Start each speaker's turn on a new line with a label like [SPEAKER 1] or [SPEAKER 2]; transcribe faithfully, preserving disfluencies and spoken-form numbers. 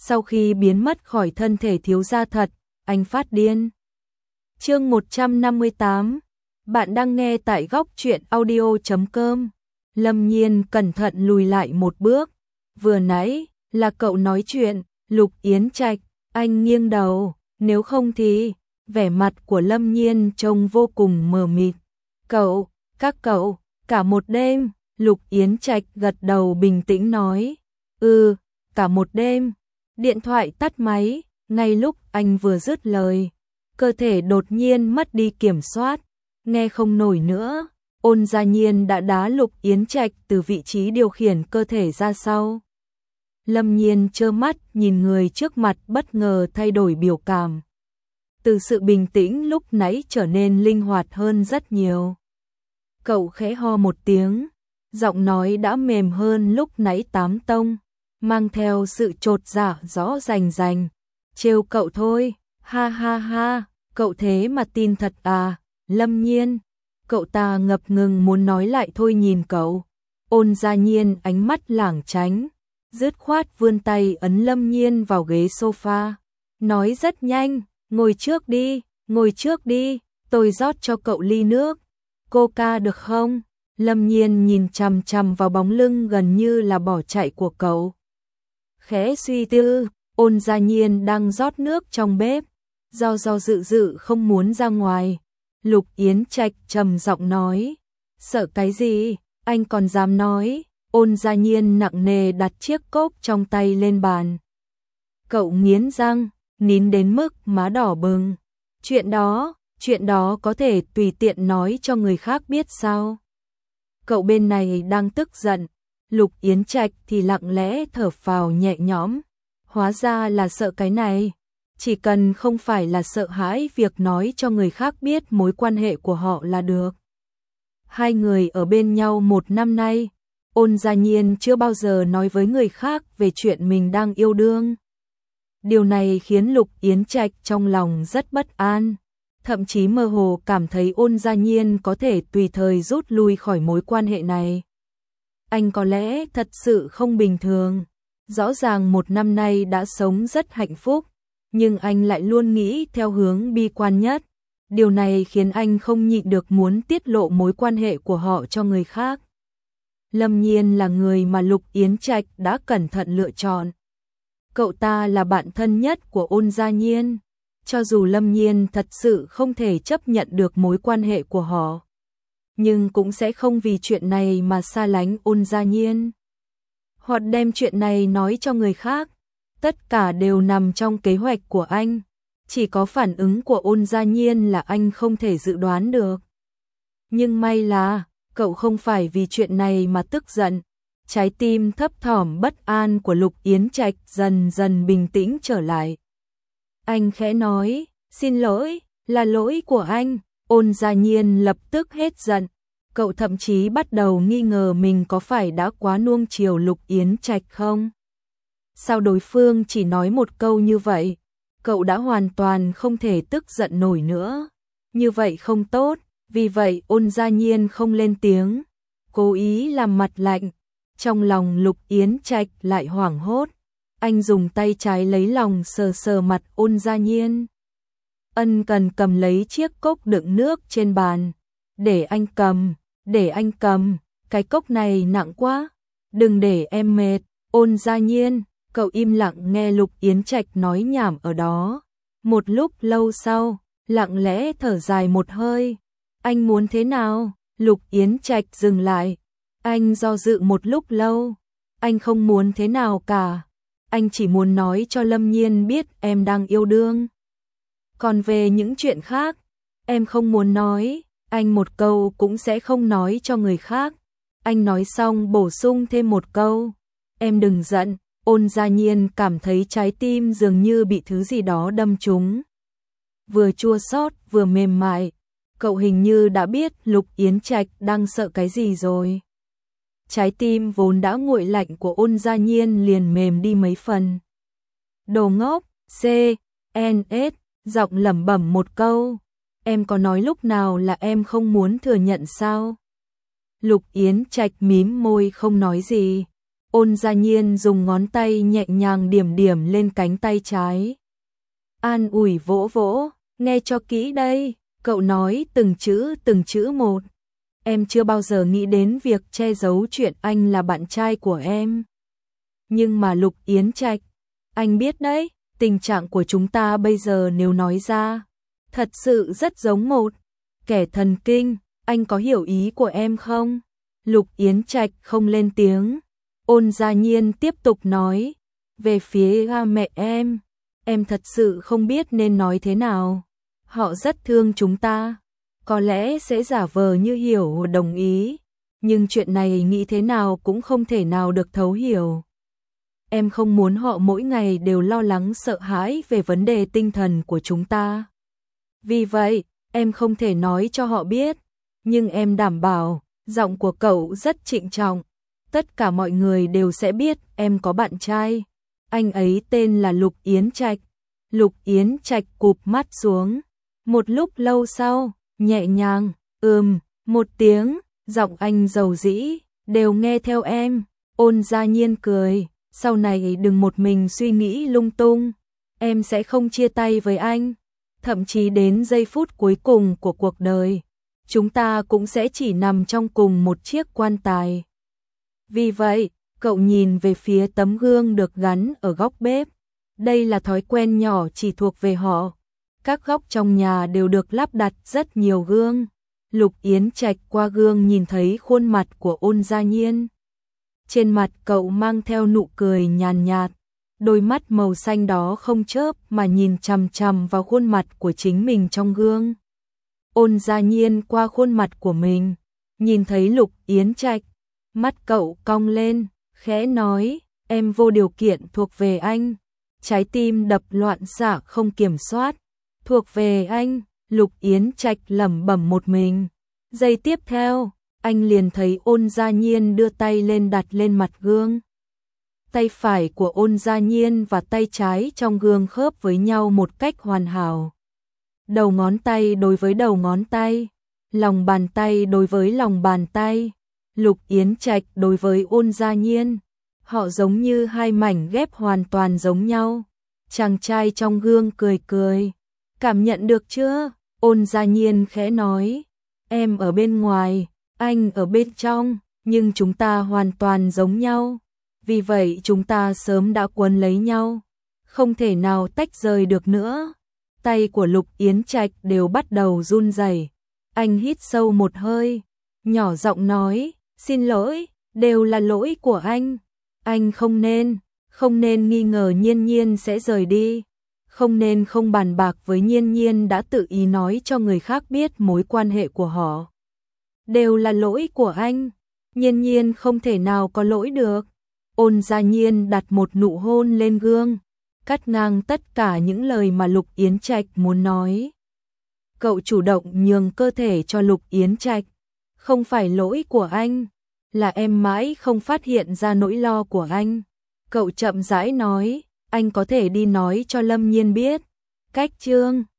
[SPEAKER 1] sau khi biến mất khỏi thân thể thiếu gia thật, anh phát điên. Chương một trăm năm mươi tám. Bạn đang nghe tại góc truyện audio chấm com. Lâm Nhiên cẩn thận lùi lại một bước. Vừa nãy là cậu nói chuyện, Lục Yến Trạch, anh nghiêng đầu, nếu không thì, vẻ mặt của Lâm Nhiên trông vô cùng mờ mịt. Cậu, các cậu, cả một đêm, Lục Yến Trạch gật đầu bình tĩnh nói. Ừ, cả một đêm. Điện thoại tắt máy, ngay lúc anh vừa dứt lời, cơ thể đột nhiên mất đi kiểm soát, nghe không nổi nữa. Ôn Gia Nhiên đã đá Lục Yến Trạch từ vị trí điều khiển cơ thể ra sau. Lâm Nhiên trơ mắt nhìn người trước mặt bất ngờ thay đổi biểu cảm. Từ sự bình tĩnh lúc nãy trở nên linh hoạt hơn rất nhiều. Cậu khẽ ho một tiếng, giọng nói đã mềm hơn lúc nãy tám tông, mang theo sự chột dạ rõ rành rành. Trêu cậu thôi, ha ha ha, cậu thế mà tin thật à, Lâm Nhiên. Cậu ta ngập ngừng muốn nói lại thôi nhìn cậu. Ôn Gia Nhiên ánh mắt lảng tránh, dứt khoát vươn tay ấn Lâm Nhiên vào ghế sofa, nói rất nhanh, ngồi trước đi, ngồi trước đi, tôi rót cho cậu ly nước, coca được không? Lâm Nhiên nhìn chằm chằm vào bóng lưng gần như là bỏ chạy của cậu. Khẽ suy tư, Ôn Gia Nhiên đang rót nước trong bếp, do do dự dự không muốn ra ngoài. Lục Yến Trạch trầm giọng nói, sợ cái gì, anh còn dám nói. Ôn Gia Nhiên nặng nề đặt chiếc cốc trong tay lên bàn. Cậu nghiến răng, nín đến mức má đỏ bừng. Chuyện đó, chuyện đó có thể tùy tiện nói cho người khác biết sao? Cậu bên này đang tức giận, Lục Yến Trạch thì lặng lẽ thở phào nhẹ nhõm. Hóa ra là sợ cái này. Chỉ cần không phải là sợ hãi việc nói cho người khác biết mối quan hệ của họ là được. Hai người ở bên nhau một năm nay, Ôn Gia Nhiên chưa bao giờ nói với người khác về chuyện mình đang yêu đương. Điều này khiến Lục Yến Trạch trong lòng rất bất an, thậm chí mơ hồ cảm thấy Ôn Gia Nhiên có thể tùy thời rút lui khỏi mối quan hệ này. Anh có lẽ thật sự không bình thường, rõ ràng một năm nay đã sống rất hạnh phúc, nhưng anh lại luôn nghĩ theo hướng bi quan nhất. Điều này khiến anh không nhịn được muốn tiết lộ mối quan hệ của họ cho người khác. Lâm Nhiên là người mà Lục Yến Trạch đã cẩn thận lựa chọn. Cậu ta là bạn thân nhất của Ôn Gia Nhiên. Cho dù Lâm Nhiên thật sự không thể chấp nhận được mối quan hệ của họ, nhưng cũng sẽ không vì chuyện này mà xa lánh Ôn Gia Nhiên, hoặc đem chuyện này nói cho người khác. Tất cả đều nằm trong kế hoạch của anh. Chỉ có phản ứng của Ôn Gia Nhiên là anh không thể dự đoán được. Nhưng may là cậu không phải vì chuyện này mà tức giận. Trái tim thấp thỏm bất an của Lục Yến Trạch dần dần bình tĩnh trở lại. Anh khẽ nói, xin lỗi, là lỗi của anh. Ôn Gia Nhiên lập tức hết giận. Cậu thậm chí bắt đầu nghi ngờ mình có phải đã quá nuông chiều Lục Yến Trạch không? Sao đối phương chỉ nói một câu như vậy, cậu đã hoàn toàn không thể tức giận nổi nữa. Như vậy không tốt, vì vậy Ôn Gia Nhiên không lên tiếng, cố ý làm mặt lạnh. Trong lòng Lục Yến Trạch lại hoảng hốt, anh dùng tay trái lấy lòng sờ sờ mặt Ôn Gia Nhiên. Ân cần cầm lấy chiếc cốc đựng nước trên bàn, để anh cầm, để anh cầm, cái cốc này nặng quá, đừng để em mệt. Ôn Gia Nhiên, cậu im lặng nghe Lục Yến Trạch nói nhảm ở đó. Một lúc lâu sau, lặng lẽ thở dài một hơi. Anh muốn thế nào? Lục Yến Trạch dừng lại. Anh do dự một lúc lâu. Anh không muốn thế nào cả. Anh chỉ muốn nói cho Lâm Nhiên biết em đang yêu đương. Còn về những chuyện khác, em không muốn nói. Anh một câu cũng sẽ không nói cho người khác. Anh nói xong bổ sung thêm một câu. Em đừng giận. Ôn Gia Nhiên cảm thấy trái tim dường như bị thứ gì đó đâm trúng. Vừa chua xót vừa mềm mại. Cậu hình như đã biết Lục Yến Trạch đang sợ cái gì rồi. Trái tim vốn đã nguội lạnh của Ôn Gia Nhiên liền mềm đi mấy phần. Đồ ngốc, C, N, S, giọng lẩm bẩm một câu. Em có nói lúc nào là em không muốn thừa nhận sao? Lục Yến Trạch mím môi không nói gì. Ôn Gia Nhiên dùng ngón tay nhẹ nhàng điểm điểm lên cánh tay trái. An ủi vỗ vỗ, nghe cho kỹ đây, cậu nói từng chữ từng chữ một. Em chưa bao giờ nghĩ đến việc che giấu chuyện anh là bạn trai của em. Nhưng mà Lục Yến Trạch, anh biết đấy, tình trạng của chúng ta bây giờ nếu nói ra, thật sự rất giống một kẻ thần kinh, anh có hiểu ý của em không? Lục Yến Trạch không lên tiếng. Ôn Gia Nhiên tiếp tục nói, về phía ba mẹ em, em thật sự không biết nên nói thế nào. Họ rất thương chúng ta, có lẽ sẽ giả vờ như hiểu đồng ý, nhưng chuyện này nghĩ thế nào cũng không thể nào được thấu hiểu. Em không muốn họ mỗi ngày đều lo lắng sợ hãi về vấn đề tinh thần của chúng ta. Vì vậy, em không thể nói cho họ biết, nhưng em đảm bảo, giọng của cậu rất trịnh trọng. Tất cả mọi người đều sẽ biết em có bạn trai. Anh ấy tên là Lục Yến Trạch. Lục Yến Trạch cụp mắt xuống. Một lúc lâu sau, nhẹ nhàng, ừm, một tiếng, giọng anh dầu dĩ, đều nghe theo em. Ôn Gia Nhiên cười, sau này đừng một mình suy nghĩ lung tung. Em sẽ không chia tay với anh. Thậm chí đến giây phút cuối cùng của cuộc đời, chúng ta cũng sẽ chỉ nằm trong cùng một chiếc quan tài. Vì vậy, cậu nhìn về phía tấm gương được gắn ở góc bếp. Đây là thói quen nhỏ chỉ thuộc về họ. Các góc trong nhà đều được lắp đặt rất nhiều gương. Lục Yến Trạch qua gương nhìn thấy khuôn mặt của Ôn Gia Nhiên. Trên mặt cậu mang theo nụ cười nhàn nhạt, đôi mắt màu xanh đó không chớp mà nhìn chằm chằm vào khuôn mặt của chính mình trong gương. Ôn Gia Nhiên qua khuôn mặt của mình, nhìn thấy Lục Yến Trạch, mắt cậu cong lên, khẽ nói, em vô điều kiện thuộc về anh. Trái tim đập loạn xạ không kiểm soát, thuộc về anh. Lục Yến Trạch lẩm bẩm một mình. Giây tiếp theo, anh liền thấy Ôn Gia Nhiên đưa tay lên đặt lên mặt gương. Tay phải của Ôn Gia Nhiên và tay trái trong gương khớp với nhau một cách hoàn hảo. Đầu ngón tay đối với đầu ngón tay, lòng bàn tay đối với lòng bàn tay. Lục Yến Trạch đối với Ôn Gia Nhiên, họ giống như hai mảnh ghép hoàn toàn giống nhau. Chàng trai trong gương cười cười, cảm nhận được chưa? Ôn Gia Nhiên khẽ nói, em ở bên ngoài, anh ở bên trong, nhưng chúng ta hoàn toàn giống nhau. Vì vậy chúng ta sớm đã quấn lấy nhau, không thể nào tách rời được nữa. Tay của Lục Yến Trạch đều bắt đầu run rẩy. Anh hít sâu một hơi, nhỏ giọng nói, xin lỗi, đều là lỗi của anh. Anh không nên, không nên nghi ngờ Nhiên Nhiên sẽ rời đi. Không nên không bàn bạc với Nhiên Nhiên đã tự ý nói cho người khác biết mối quan hệ của họ. Đều là lỗi của anh. Nhiên Nhiên không thể nào có lỗi được. Ôn Gia Nhiên đặt một nụ hôn lên gương, cắt ngang tất cả những lời mà Lục Yến Trạch muốn nói. Cậu chủ động nhường cơ thể cho Lục Yến Trạch. Không phải lỗi của anh, là em mãi không phát hiện ra nỗi lo của anh. Cậu chậm rãi nói, anh có thể đi nói cho Lâm Nhiên biết. Cách chương